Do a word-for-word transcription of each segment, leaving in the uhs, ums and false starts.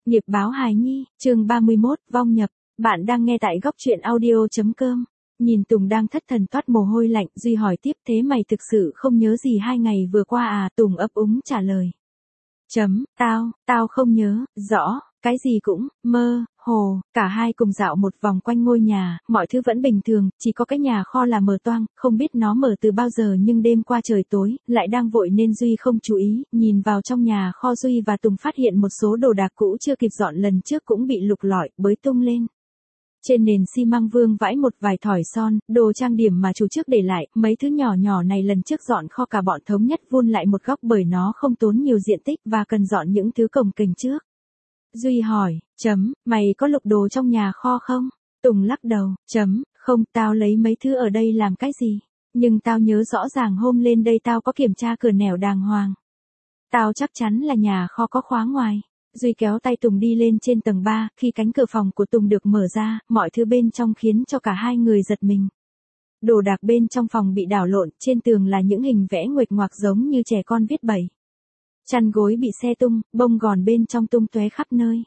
Nghiệp báo hài nhi, chương ba mươi mốt, vong nhập. Bạn đang nghe tại góc truyện audio.com. Nhìn Tùng đang thất thần toát mồ hôi lạnh, Duy hỏi tiếp, thế mày thực sự không nhớ gì hai ngày vừa qua à? Tùng ấp úng trả lời. Chấm, tao, tao không nhớ, rõ, cái gì cũng, mơ, hồ. Cả hai cùng dạo một vòng quanh ngôi nhà, mọi thứ vẫn bình thường, chỉ có cái nhà kho là mở toang, không biết nó mở từ bao giờ nhưng đêm qua trời tối, lại đang vội nên Duy không chú ý, nhìn vào trong nhà kho Duy và Tùng phát hiện một số đồ đạc cũ chưa kịp dọn lần trước cũng bị lục lọi, bới tung lên. Trên nền xi măng vương vãi một vài thỏi son, đồ trang điểm mà chủ trước để lại, mấy thứ nhỏ nhỏ này lần trước dọn kho cả bọn thống nhất vun lại một góc bởi nó không tốn nhiều diện tích và cần dọn những thứ cồng kềnh trước. Duy hỏi, chấm, mày có lục đồ trong nhà kho không? Tùng lắc đầu, chấm, không, tao lấy mấy thứ ở đây làm cái gì? Nhưng tao nhớ rõ ràng hôm lên đây tao có kiểm tra cửa nẻo đàng hoàng. Tao chắc chắn là nhà kho có khóa ngoài. Duy kéo tay Tùng đi lên trên tầng ba, khi cánh cửa phòng của Tùng được mở ra, mọi thứ bên trong khiến cho cả hai người giật mình. Đồ đạc bên trong phòng bị đảo lộn, trên tường là những hình vẽ nguệch ngoạc giống như trẻ con viết bẩy. Chăn gối bị xe tung, bông gòn bên trong tung tóe khắp nơi.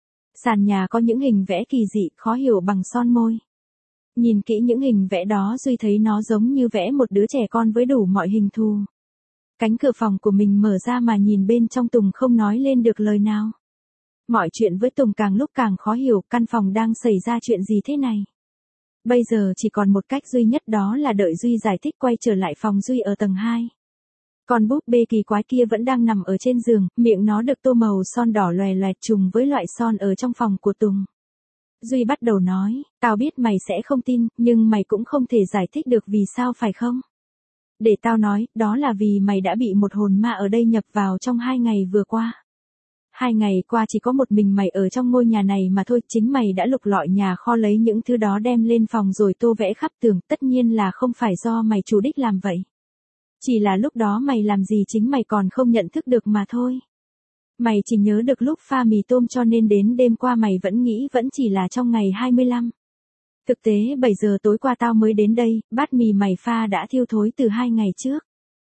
Sàn nhà có những hình vẽ kỳ dị, khó hiểu bằng son môi. Nhìn kỹ những hình vẽ đó Duy thấy nó giống như vẽ một đứa trẻ con với đủ mọi hình thù. Cánh cửa phòng của mình mở ra mà nhìn bên trong Tùng không nói lên được lời nào. Mọi chuyện với Tùng càng lúc càng khó hiểu, căn phòng đang xảy ra chuyện gì thế này. Bây giờ chỉ còn một cách duy nhất, đó là đợi Duy giải thích quay trở lại phòng Duy ở tầng hai. Con búp bê kỳ quái kia vẫn đang nằm ở trên giường, miệng nó được tô màu son đỏ loè loẹt trùng với loại son ở trong phòng của Tùng. Duy bắt đầu nói, tao biết mày sẽ không tin, nhưng mày cũng không thể giải thích được vì sao phải không? Để tao nói, đó là vì mày đã bị một hồn ma ở đây nhập vào trong hai ngày vừa qua. Hai ngày qua chỉ có một mình mày ở trong ngôi nhà này mà thôi, chính mày đã lục lọi nhà kho lấy những thứ đó đem lên phòng rồi tô vẽ khắp tường, tất nhiên là không phải do mày chủ đích làm vậy. Chỉ là lúc đó mày làm gì chính mày còn không nhận thức được mà thôi. Mày chỉ nhớ được lúc pha mì tôm cho nên đến đêm qua mày vẫn nghĩ vẫn chỉ là trong ngày hai mươi lăm. Thực tế bảy giờ tối qua tao mới đến đây, bát mì mày pha đã thiêu thối từ hai ngày trước.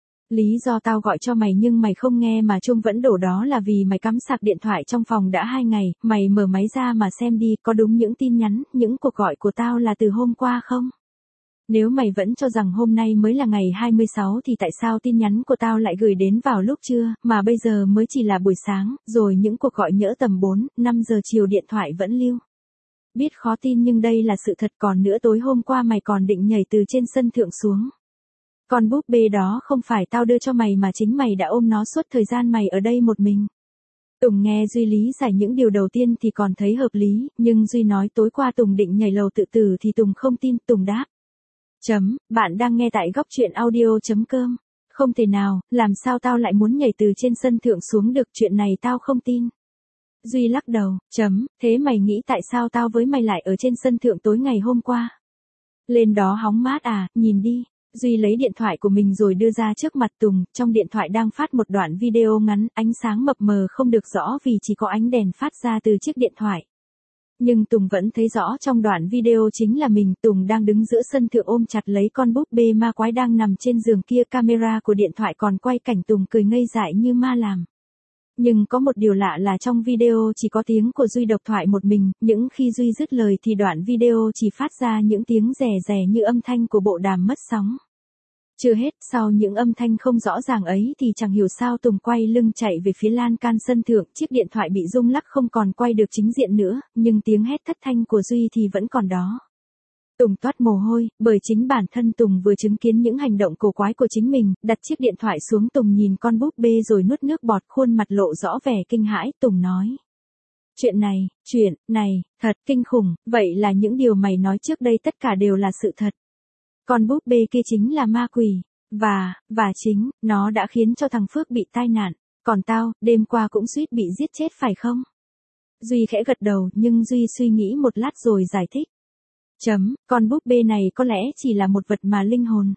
Lý do tao gọi cho mày nhưng mày không nghe mà chuông vẫn đổ đó là vì mày cắm sạc điện thoại trong phòng đã hai ngày, mày mở máy ra mà xem đi, có đúng những tin nhắn, những cuộc gọi của tao là từ hôm qua không? Nếu mày vẫn cho rằng hôm nay mới là ngày hai mươi sáu thì tại sao tin nhắn của tao lại gửi đến vào lúc trưa, mà bây giờ mới chỉ là buổi sáng, rồi những cuộc gọi nhỡ tầm bốn, năm giờ chiều điện thoại vẫn lưu. Biết khó tin nhưng đây là sự thật, còn nữa tối hôm qua mày còn định nhảy từ trên sân thượng xuống. Con búp bê đó không phải tao đưa cho mày mà chính mày đã ôm nó suốt thời gian mày ở đây một mình. Tùng nghe Duy lý giải những điều đầu tiên thì còn thấy hợp lý, nhưng Duy nói tối qua Tùng định nhảy lầu tự tử thì Tùng không tin. Tùng đáp. Chấm, bạn đang nghe tại góc truyện audio.com. Không thể nào, làm sao tao lại muốn nhảy từ trên sân thượng xuống được, chuyện này tao không tin. Duy lắc đầu, chấm, thế mày nghĩ tại sao tao với mày lại ở trên sân thượng tối ngày hôm qua? Lên đó hóng mát à, nhìn đi. Duy lấy điện thoại của mình rồi đưa ra trước mặt Tùng, trong điện thoại đang phát một đoạn video ngắn, ánh sáng mập mờ không được rõ vì chỉ có ánh đèn phát ra từ chiếc điện thoại. Nhưng Tùng vẫn thấy rõ trong đoạn video chính là mình, Tùng đang đứng giữa sân thượng ôm chặt lấy con búp bê ma quái đang nằm trên giường kia, camera của điện thoại còn quay cảnh Tùng cười ngây dại như ma làm. Nhưng có một điều lạ là trong video chỉ có tiếng của Duy độc thoại một mình, những khi Duy dứt lời thì đoạn video chỉ phát ra những tiếng rè rè như âm thanh của bộ đàm mất sóng. Chưa hết, sau những âm thanh không rõ ràng ấy thì chẳng hiểu sao Tùng quay lưng chạy về phía lan can sân thượng, chiếc điện thoại bị rung lắc không còn quay được chính diện nữa, nhưng tiếng hét thất thanh của Duy thì vẫn còn đó. Tùng toát mồ hôi, bởi chính bản thân Tùng vừa chứng kiến những hành động cổ quái của chính mình, đặt chiếc điện thoại xuống Tùng nhìn con búp bê rồi nuốt nước bọt, khuôn mặt lộ rõ vẻ kinh hãi. Tùng nói. Chuyện này, chuyện này, thật kinh khủng, vậy là những điều mày nói trước đây tất cả đều là sự thật. Con búp bê kia chính là ma quỷ, và, và chính, nó đã khiến cho thằng Phước bị tai nạn, còn tao, đêm qua cũng suýt bị giết chết phải không? Duy khẽ gật đầu, nhưng Duy suy nghĩ một lát rồi giải thích. Chấm, con búp bê này có lẽ chỉ là một vật mà linh hồn.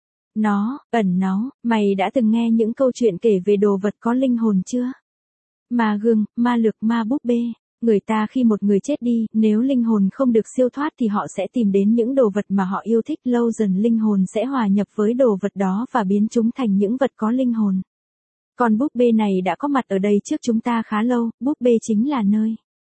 Nó, ẩn náu, mày đã từng nghe những câu chuyện kể về đồ vật có linh hồn chưa? Ma gương, ma lực, ma búp bê. Người ta khi một người chết đi, nếu linh hồn không được siêu thoát thì họ sẽ tìm đến những đồ vật mà họ yêu thích, lâu dần linh hồn sẽ hòa nhập với đồ vật đó và biến chúng thành những vật có linh hồn. Con búp bê này đã có mặt ở đây trước chúng ta khá lâu, búp bê chính là nơi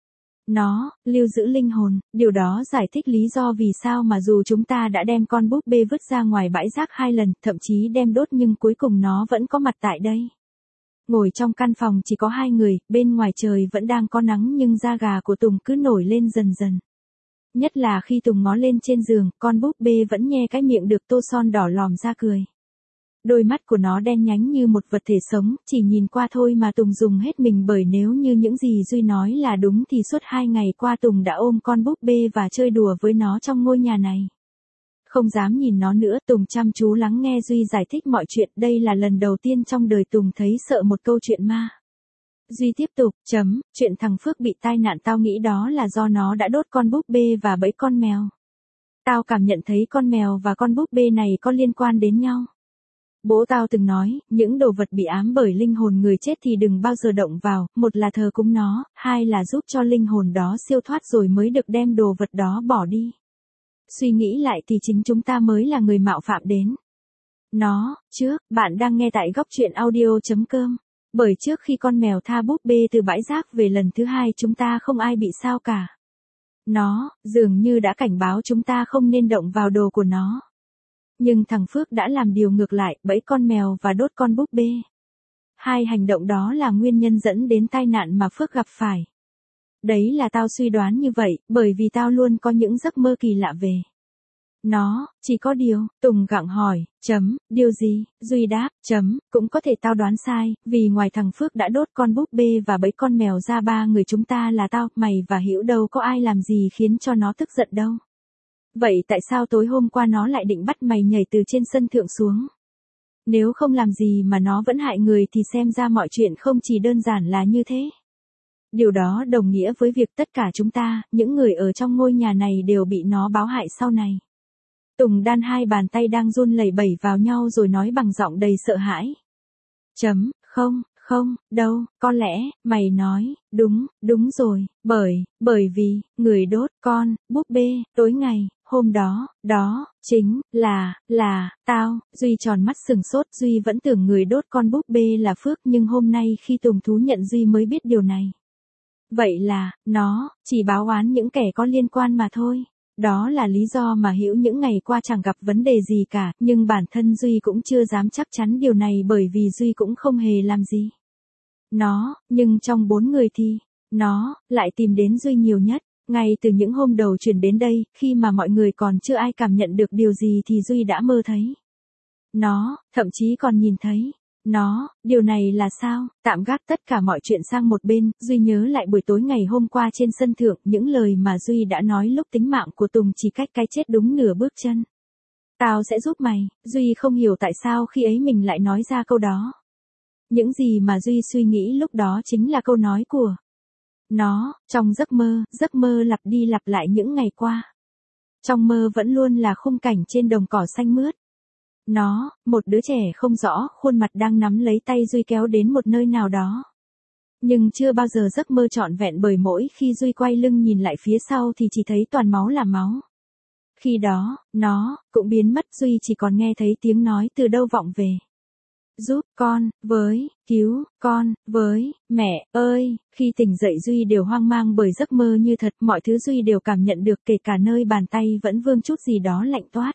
Nó, lưu giữ linh hồn, điều đó giải thích lý do vì sao mà dù chúng ta đã đem con búp bê vứt ra ngoài bãi rác hai lần, thậm chí đem đốt nhưng cuối cùng nó vẫn có mặt tại đây. Ngồi trong căn phòng chỉ có hai người, bên ngoài trời vẫn đang có nắng nhưng da gà của Tùng cứ nổi lên dần dần. Nhất là khi Tùng ngó lên trên giường, con búp bê vẫn nhe cái miệng được tô son đỏ lòm ra cười. Đôi mắt của nó đen nhánh như một vật thể sống, chỉ nhìn qua thôi mà Tùng dùng hết mình bởi nếu như những gì Duy nói là đúng thì suốt hai ngày qua Tùng đã ôm con búp bê và chơi đùa với nó trong ngôi nhà này. Không dám nhìn nó nữa, Tùng chăm chú lắng nghe Duy giải thích mọi chuyện, đây là lần đầu tiên trong đời Tùng thấy sợ một câu chuyện ma. Duy tiếp tục, chấm, chuyện thằng Phước bị tai nạn tao nghĩ đó là do nó đã đốt con búp bê và bẫy con mèo. Tao cảm nhận thấy con mèo và con búp bê này có liên quan đến nhau. Bố tao từng nói, những đồ vật bị ám bởi linh hồn người chết thì đừng bao giờ động vào, một là thờ cúng nó, hai là giúp cho linh hồn đó siêu thoát rồi mới được đem đồ vật đó bỏ đi. Suy nghĩ lại thì chính chúng ta mới là người mạo phạm đến nó. Trước, bạn đang nghe tại góc truyện audio chấm com. Bởi trước khi con mèo tha búp bê từ bãi rác về lần thứ hai chúng ta không ai bị sao cả. Nó, dường như đã cảnh báo chúng ta không nên động vào đồ của nó. Nhưng thằng Phước đã làm điều ngược lại, bẫy con mèo và đốt con búp bê. Hai hành động đó là nguyên nhân dẫn đến tai nạn mà Phước gặp phải. Đấy là tao suy đoán như vậy, bởi vì tao luôn có những giấc mơ kỳ lạ về nó. Chỉ có điều, Tùng gặng hỏi, chấm, điều gì? Duy đáp, chấm, cũng có thể tao đoán sai, vì ngoài thằng Phước đã đốt con búp bê và bẫy con mèo ra ba người chúng ta là tao, mày và Hữu đâu có ai làm gì khiến cho nó tức giận đâu. Vậy tại sao tối hôm qua nó lại định bắt mày nhảy từ trên sân thượng xuống? Nếu không làm gì mà nó vẫn hại người thì xem ra mọi chuyện không chỉ đơn giản là như thế. Điều đó đồng nghĩa với việc tất cả chúng ta, những người ở trong ngôi nhà này đều bị nó báo hại sau này. Tùng đan hai bàn tay đang run lẩy bẩy vào nhau rồi nói bằng giọng đầy sợ hãi. Chấm, không, không, đâu, có lẽ, mày nói, đúng, đúng rồi, bởi, bởi vì, người đốt con, búp bê, tối ngày, hôm đó, đó, chính, là, là, tao. Duy tròn mắt sừng sốt, Duy vẫn tưởng người đốt con búp bê là Phước nhưng hôm nay khi Tùng thú nhận Duy mới biết điều này. Vậy là, nó, chỉ báo oán những kẻ có liên quan mà thôi. Đó là lý do mà Hữu những ngày qua chẳng gặp vấn đề gì cả, nhưng bản thân Duy cũng chưa dám chắc chắn điều này bởi vì Duy cũng không hề làm gì. Nó, nhưng trong bốn người thì, nó, lại tìm đến Duy nhiều nhất. Ngay từ những hôm đầu chuyển đến đây, khi mà mọi người còn chưa ai cảm nhận được điều gì thì Duy đã mơ thấy nó, thậm chí còn nhìn thấy nó. Điều này là sao? Tạm gác tất cả mọi chuyện sang một bên, Duy nhớ lại buổi tối ngày hôm qua trên sân thượng, những lời mà Duy đã nói lúc tính mạng của Tùng chỉ cách cái chết đúng nửa bước chân. Tao sẽ giúp mày. Duy không hiểu tại sao khi ấy mình lại nói ra câu đó. Những gì mà Duy suy nghĩ lúc đó chính là câu nói của nó. Trong giấc mơ, giấc mơ lặp đi lặp lại những ngày qua. Trong mơ vẫn luôn là khung cảnh trên đồng cỏ xanh mướt. Nó, một đứa trẻ không rõ khuôn mặt đang nắm lấy tay Duy kéo đến một nơi nào đó. Nhưng chưa bao giờ giấc mơ trọn vẹn bởi mỗi khi Duy quay lưng nhìn lại phía sau thì chỉ thấy toàn máu là máu. Khi đó, nó, cũng biến mất, Duy chỉ còn nghe thấy tiếng nói từ đâu vọng về. Giúp con, với, cứu, con, với, mẹ, ơi. Khi tỉnh dậy Duy đều hoang mang bởi giấc mơ như thật, mọi thứ Duy đều cảm nhận được kể cả nơi bàn tay vẫn vương chút gì đó lạnh toát.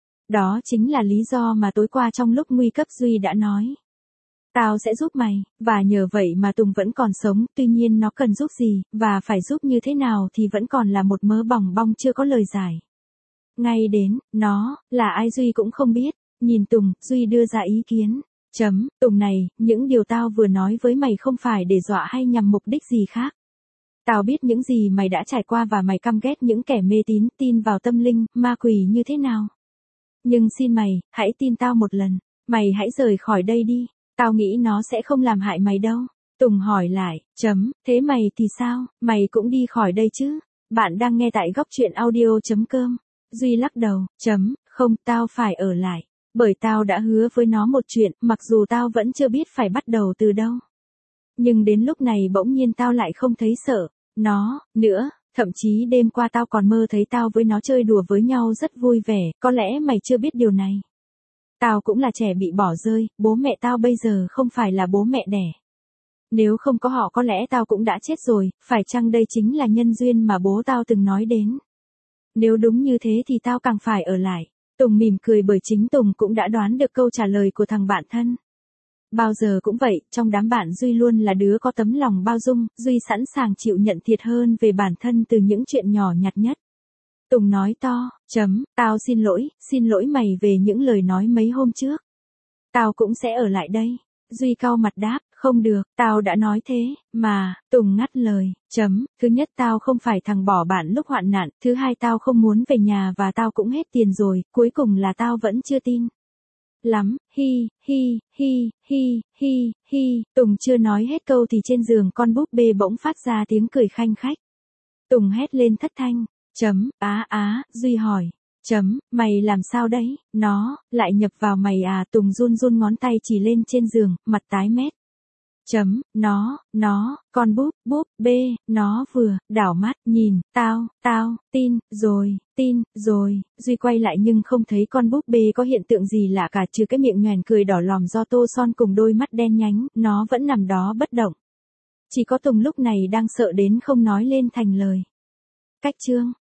Đó chính là lý do mà tối qua trong lúc nguy cấp Duy đã nói. Tao sẽ giúp mày, và nhờ vậy mà Tùng vẫn còn sống, tuy nhiên nó cần giúp gì, và phải giúp như thế nào thì vẫn còn là một mớ bòng bong chưa có lời giải. Ngay đến, nó, là ai Duy cũng không biết. Nhìn Tùng, Duy đưa ra ý kiến. Chấm, Tùng này, những điều tao vừa nói với mày không phải để dọa hay nhằm mục đích gì khác. Tao biết những gì mày đã trải qua và mày căm ghét những kẻ mê tín, tin vào tâm linh, ma quỷ như thế nào. Nhưng xin mày, hãy tin tao một lần. Mày hãy rời khỏi đây đi. Tao nghĩ nó sẽ không làm hại mày đâu. Tùng hỏi lại, chấm, thế mày thì sao, mày cũng đi khỏi đây chứ? Bạn đang nghe tại góc truyện audio chấm com. Duy lắc đầu, chấm, không, tao phải ở lại. Bởi tao đã hứa với nó một chuyện, mặc dù tao vẫn chưa biết phải bắt đầu từ đâu. Nhưng đến lúc này bỗng nhiên tao lại không thấy sợ nó nữa. Thậm chí đêm qua tao còn mơ thấy tao với nó chơi đùa với nhau rất vui vẻ, có lẽ mày chưa biết điều này. Tao cũng là trẻ bị bỏ rơi, bố mẹ tao bây giờ không phải là bố mẹ đẻ Nếu không có họ có lẽ tao cũng đã chết rồi, phải chăng đây chính là nhân duyên mà bố tao từng nói đến? Nếu đúng như thế thì tao càng phải ở lại. Tùng mỉm cười bởi chính Tùng cũng đã đoán được câu trả lời của thằng bạn thân. Bao giờ cũng vậy, trong đám bạn Duy luôn là đứa có tấm lòng bao dung, Duy sẵn sàng chịu nhận thiệt hơn về bản thân từ những chuyện nhỏ nhặt nhất. Tùng nói to, chấm, tao xin lỗi, xin lỗi mày về những lời nói mấy hôm trước. Tao cũng sẽ ở lại đây. Duy cau mặt đáp, không được, tao đã nói thế, mà, Tùng ngắt lời, chấm, thứ nhất tao không phải thằng bỏ bạn lúc hoạn nạn, thứ hai tao không muốn về nhà và tao cũng hết tiền rồi, cuối cùng là tao vẫn chưa tin. Lắm, hi, hi, hi, hi, hi, hi, Tùng chưa nói hết câu thì trên giường con búp bê bỗng phát ra tiếng cười khanh khách. Tùng hét lên thất thanh, chấm, á á, Duy hỏi, chấm, mày làm sao đấy, nó, lại nhập vào mày à, Tùng run run ngón tay chỉ lên trên giường, mặt tái mét. Chấm, nó, nó, con búp, búp, bê, nó vừa, đảo mắt, nhìn, tao, tao, tin, rồi, tin, rồi, Duy quay lại nhưng không thấy con búp bê có hiện tượng gì lạ cả trừ cái miệng nhoẻn cười đỏ lòm do tô son cùng đôi mắt đen nhánh, nó vẫn nằm đó bất động. Chỉ có Tùng lúc này đang sợ đến không nói lên thành lời. Cách chương